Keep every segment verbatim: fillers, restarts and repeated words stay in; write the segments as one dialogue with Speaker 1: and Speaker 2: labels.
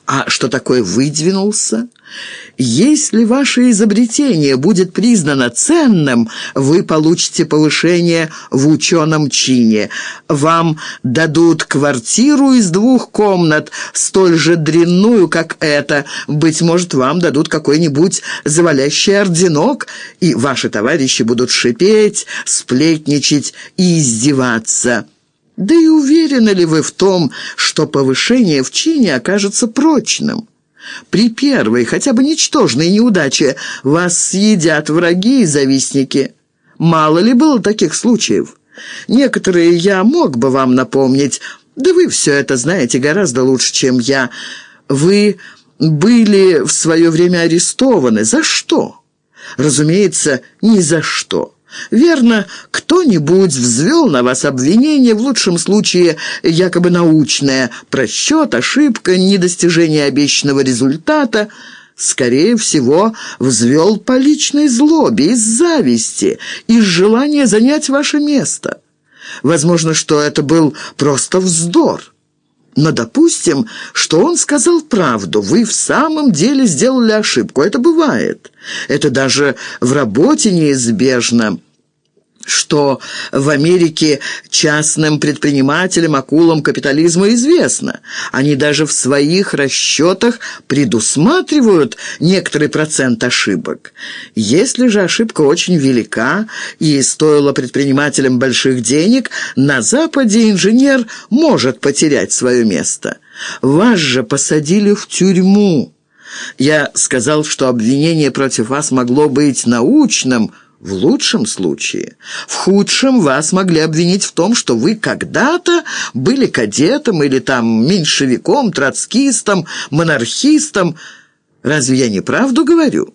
Speaker 1: А что такое выдвинулся? Если ваше изобретение будет признано ценным, вы получите повышение в ученом чине. Вам дадут квартиру из двух комнат, столь же дрянную, как эта. Быть может, вам дадут какой-нибудь завалящий орденок, и ваши товарищи будут шипеть, сплетничать и издеваться. Да и уверены ли вы в том, что повышение в чине окажется прочным? При первой, хотя бы ничтожной неудаче вас съедят враги и завистники. Мало ли было таких случаев? Некоторые я мог бы вам напомнить, да вы все это знаете гораздо лучше, чем я. Вы были в свое время арестованы. За что? Разумеется, ни за что. Верно, кто-нибудь взвел на вас обвинение, в лучшем случае якобы научное, просчет, ошибка, недостижение обещанного результата. Скорее всего, взвел по личной злобе, из зависти, из желания занять ваше место. Возможно, что это был просто вздор. Но допустим, что он сказал правду, вы в самом деле сделали ошибку. Это бывает. Это даже в работе неизбежно, что в Америке частным предпринимателям, акулам капитализма известно. Они даже в своих расчетах предусматривают некоторый процент ошибок. Если же ошибка очень велика и стоила предпринимателям больших денег, на Западе инженер может потерять свое место. Вас же посадили в тюрьму. Я сказал, что обвинение против вас могло быть научным, в лучшем случае. В худшем вас могли обвинить в том, что вы когда-то были кадетом или там меньшевиком, троцкистом, монархистом. Разве я не правду говорю?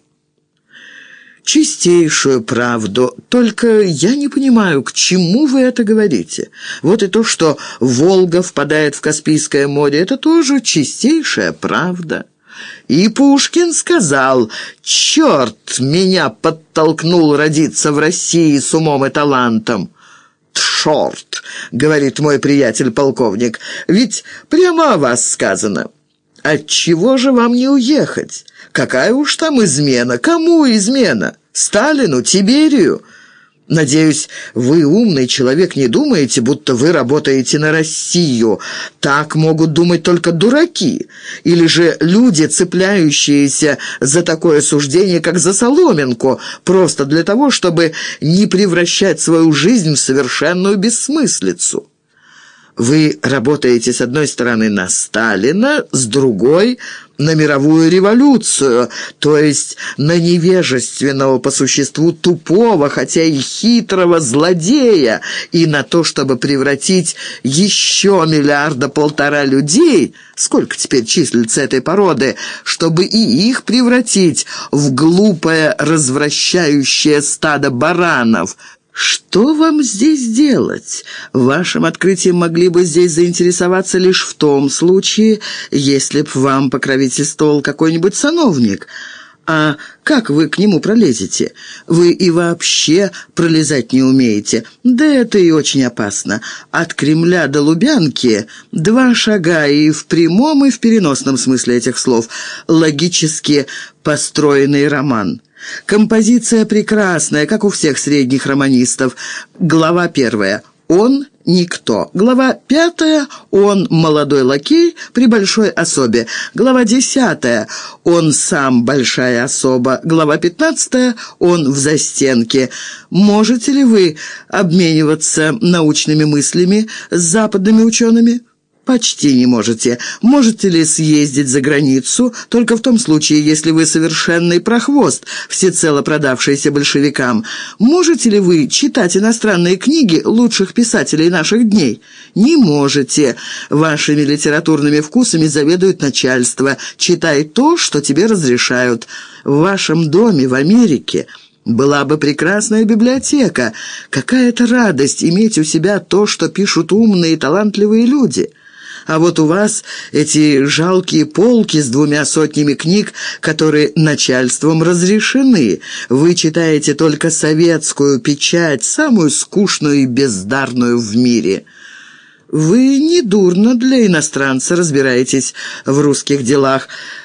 Speaker 1: Чистейшую правду. Только я не понимаю, к чему вы это говорите. Вот и то, что Волга впадает в Каспийское море, это тоже чистейшая правда. И Пушкин сказал: «Черт меня подтолкнул родиться в России с умом и талантом». «Тшорт», — говорит мой приятель-полковник, — «ведь прямо о вас сказано». Отчего же вам не уехать? Какая уж там измена? Кому измена? Сталину? Тиберию? Надеюсь, вы, умный человек, не думаете, будто вы работаете на Россию. Так могут думать только дураки. Или же люди, цепляющиеся за такое суждение, как за соломинку, просто для того, чтобы не превращать свою жизнь в совершенную бессмыслицу. Вы работаете, с одной стороны, на Сталина, с другой – на мировую революцию, то есть на невежественного по существу тупого, хотя и хитрого злодея, и на то, чтобы превратить еще миллиарда полтора людей, сколько теперь числится этой породы, чтобы и их превратить в глупое развращающее стадо баранов. Что вам здесь делать? Вашим открытием могли бы здесь заинтересоваться лишь в том случае, если б вам покровительствовал какой-нибудь сановник. А как вы к нему пролезете? Вы и вообще пролезать не умеете. Да это и очень опасно. От Кремля до Лубянки два шага и в прямом, и в переносном смысле этих слов. Логически построенный роман. Композиция прекрасная, как у всех средних романистов. Глава первая. Он никто. Глава пятая. Он молодой лакей при большой особе. Глава десятая. Он сам большая особа. Глава пятнадцатая. Он в застенке. Можете ли вы обмениваться научными мыслями с западными учеными? Почти не можете. Можете ли съездить за границу? Только в том случае, если вы совершенный прохвост, всецело продавшийся большевикам. Можете ли вы читать иностранные книги лучших писателей наших дней? Не можете. Вашими литературными вкусами заведует начальство. Читай то, что тебе разрешают. В вашем доме в Америке была бы прекрасная библиотека. Какая-то радость иметь у себя то, что пишут умные и талантливые люди. А вот у вас эти жалкие полки с двумя сотнями книг, которые начальством разрешены. Вы читаете только советскую печать, самую скучную и бездарную в мире. вы недурно для иностранца разбираетесь в русских делах.